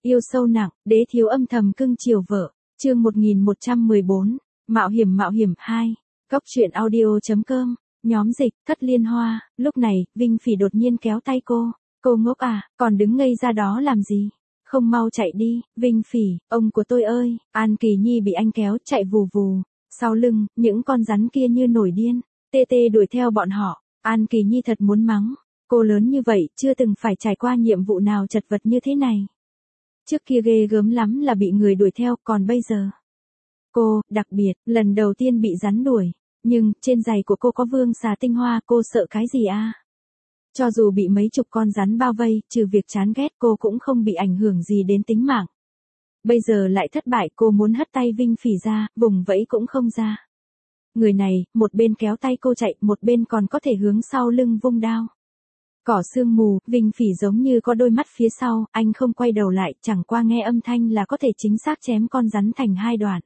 Yêu sâu nặng, đế thiếu âm thầm cưng chiều vợ. Chương 1114, Mạo hiểm 2. Góc truyện audio.com. Nhóm dịch, Thất Liên Hoa. Lúc này, Vinh Phỉ đột nhiên kéo tay cô. Cô ngốc à, còn đứng ngây ra đó làm gì? Không mau chạy đi, Vinh Phỉ, ông của tôi ơi. An Kỳ Nhi bị anh kéo chạy vù vù. Sau lưng, những con rắn kia như nổi điên. Tê tê đuổi theo bọn họ. An Kỳ Nhi thật muốn mắng. Cô lớn như vậy, chưa từng phải trải qua nhiệm vụ nào chật vật như thế này. Trước kia ghê gớm lắm là bị người đuổi theo, còn bây giờ. Cô, đặc biệt, lần đầu tiên bị rắn đuổi. Nhưng, trên giày của cô có vương xà tinh hoa, cô sợ cái gì à? Cho dù bị mấy chục con rắn bao vây, trừ việc chán ghét cô cũng không bị ảnh hưởng gì đến tính mạng. Bây giờ lại thất bại, cô muốn hất tay Vinh Phỉ ra, vùng vẫy cũng không ra. Người này, một bên kéo tay cô chạy, một bên còn có thể hướng sau lưng vung đao. Cỏ sương mù, Vinh Phỉ giống như có đôi mắt phía sau, anh không quay đầu lại, chẳng qua nghe âm thanh là có thể chính xác chém con rắn thành hai đoạn.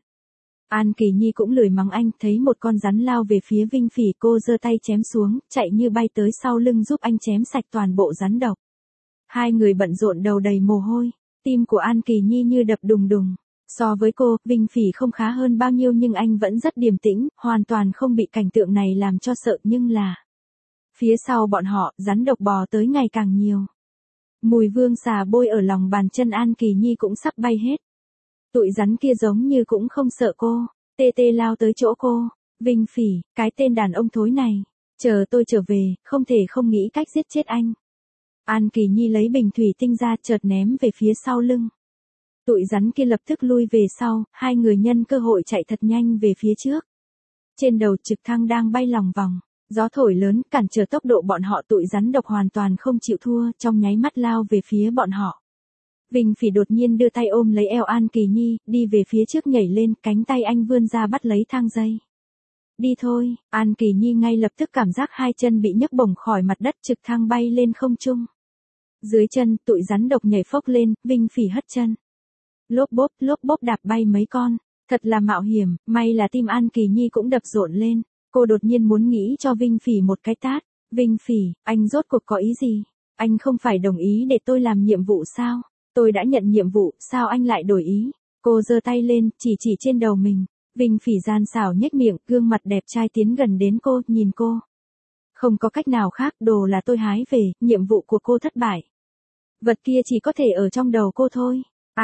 An Kỳ Nhi cũng lười mắng anh, thấy một con rắn lao về phía Vinh Phỉ, cô giơ tay chém xuống, chạy như bay tới sau lưng giúp anh chém sạch toàn bộ rắn độc. Hai người bận rộn đầu đầy mồ hôi, tim của An Kỳ Nhi như đập đùng đùng. So với cô, Vinh Phỉ không khá hơn bao nhiêu nhưng anh vẫn rất điềm tĩnh, hoàn toàn không bị cảnh tượng này làm cho sợ nhưng là... Phía sau bọn họ, rắn độc bò tới ngày càng nhiều. Mùi vương xà bôi ở lòng bàn chân An Kỳ Nhi cũng sắp bay hết. Tụi rắn kia giống như cũng không sợ cô, tê tê lao tới chỗ cô. Vinh Phỉ, cái tên đàn ông thối này, chờ tôi trở về, không thể không nghĩ cách giết chết anh. An Kỳ Nhi lấy bình thủy tinh ra chợt ném về phía sau lưng. Tụi rắn kia lập tức lui về sau, hai người nhân cơ hội chạy thật nhanh về phía trước. Trên đầu trực thăng đang bay lòng vòng. Gió thổi lớn, cản trở tốc độ bọn họ, tụi rắn độc hoàn toàn không chịu thua, trong nháy mắt lao về phía bọn họ. Vinh Phỉ đột nhiên đưa tay ôm lấy eo An Kỳ Nhi, đi về phía trước nhảy lên, cánh tay anh vươn ra bắt lấy thang dây. Đi thôi, An Kỳ Nhi ngay lập tức cảm giác hai chân bị nhấc bổng khỏi mặt đất, trực thăng bay lên không trung. Dưới chân, tụi rắn độc nhảy phốc lên, Vinh Phỉ hất chân. Lốp bốp đạp bay mấy con, thật là mạo hiểm, may là tim An Kỳ Nhi cũng đập rộn lên. Cô đột nhiên muốn nghĩ cho Vinh Phỉ một cái tát. Vinh Phỉ, anh rốt cuộc có ý gì? Anh không phải đồng ý để tôi làm nhiệm vụ sao? Tôi đã nhận nhiệm vụ, sao anh lại đổi ý? Cô giơ tay lên, chỉ trên đầu mình. Vinh Phỉ gian xảo nhếch miệng, gương mặt đẹp trai tiến gần đến cô, nhìn cô. Không có cách nào khác, đồ là tôi hái về, nhiệm vụ của cô thất bại. Vật kia chỉ có thể ở trong đầu cô thôi.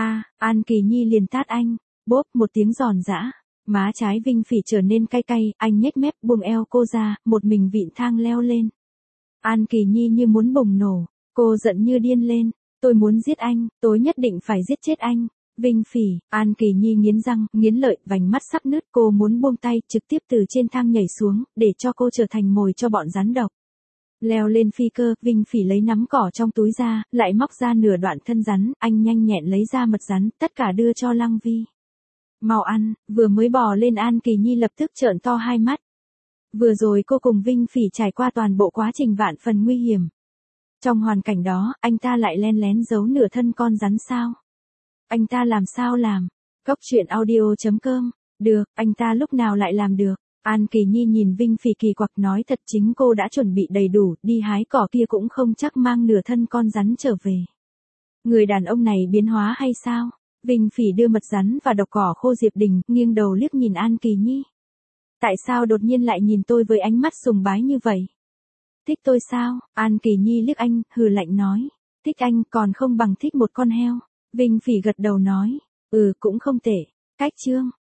An Kỳ Nhi liền tát anh. Bốp một tiếng giòn giã. Má trái Vinh Phỉ trở nên cay cay, anh nhếch mép buông eo cô ra, một mình vịn thang leo lên. An Kỳ Nhi như muốn bùng nổ, cô giận như điên lên, tôi muốn giết anh, tôi nhất định phải giết chết anh. Vinh Phỉ, An Kỳ Nhi nghiến răng, nghiến lợi, vành mắt sắp nứt, cô muốn buông tay, trực tiếp từ trên thang nhảy xuống, để cho cô trở thành mồi cho bọn rắn độc. Leo lên phi cơ, Vinh Phỉ lấy nắm cỏ trong túi ra, lại móc ra nửa đoạn thân rắn, anh nhanh nhẹn lấy ra mật rắn, tất cả đưa cho Lăng Vi. Mau ăn, vừa mới bò lên An Kỳ Nhi lập tức trợn to hai mắt. Vừa rồi cô cùng Vinh Phỉ trải qua toàn bộ quá trình vạn phần nguy hiểm. Trong hoàn cảnh đó, anh ta lại len lén giấu nửa thân con rắn sao? Anh ta làm sao làm? Góc truyện audio.com. Được, anh ta lúc nào lại làm được? An Kỳ Nhi nhìn Vinh Phỉ kỳ quặc nói thật chính cô đã chuẩn bị đầy đủ, đi hái cỏ kia cũng không chắc mang nửa thân con rắn trở về. Người đàn ông này biến hóa hay sao? Vinh Phỉ đưa mật rắn và độc cỏ khô Diệp Đình, nghiêng đầu liếc nhìn An Kỳ Nhi. Tại sao đột nhiên lại nhìn tôi với ánh mắt sùng bái như vậy? Thích tôi sao? An Kỳ Nhi liếc anh, hừ lạnh nói. Thích anh còn không bằng thích một con heo. Vinh Phỉ gật đầu nói. Cũng không tệ. Cách chương.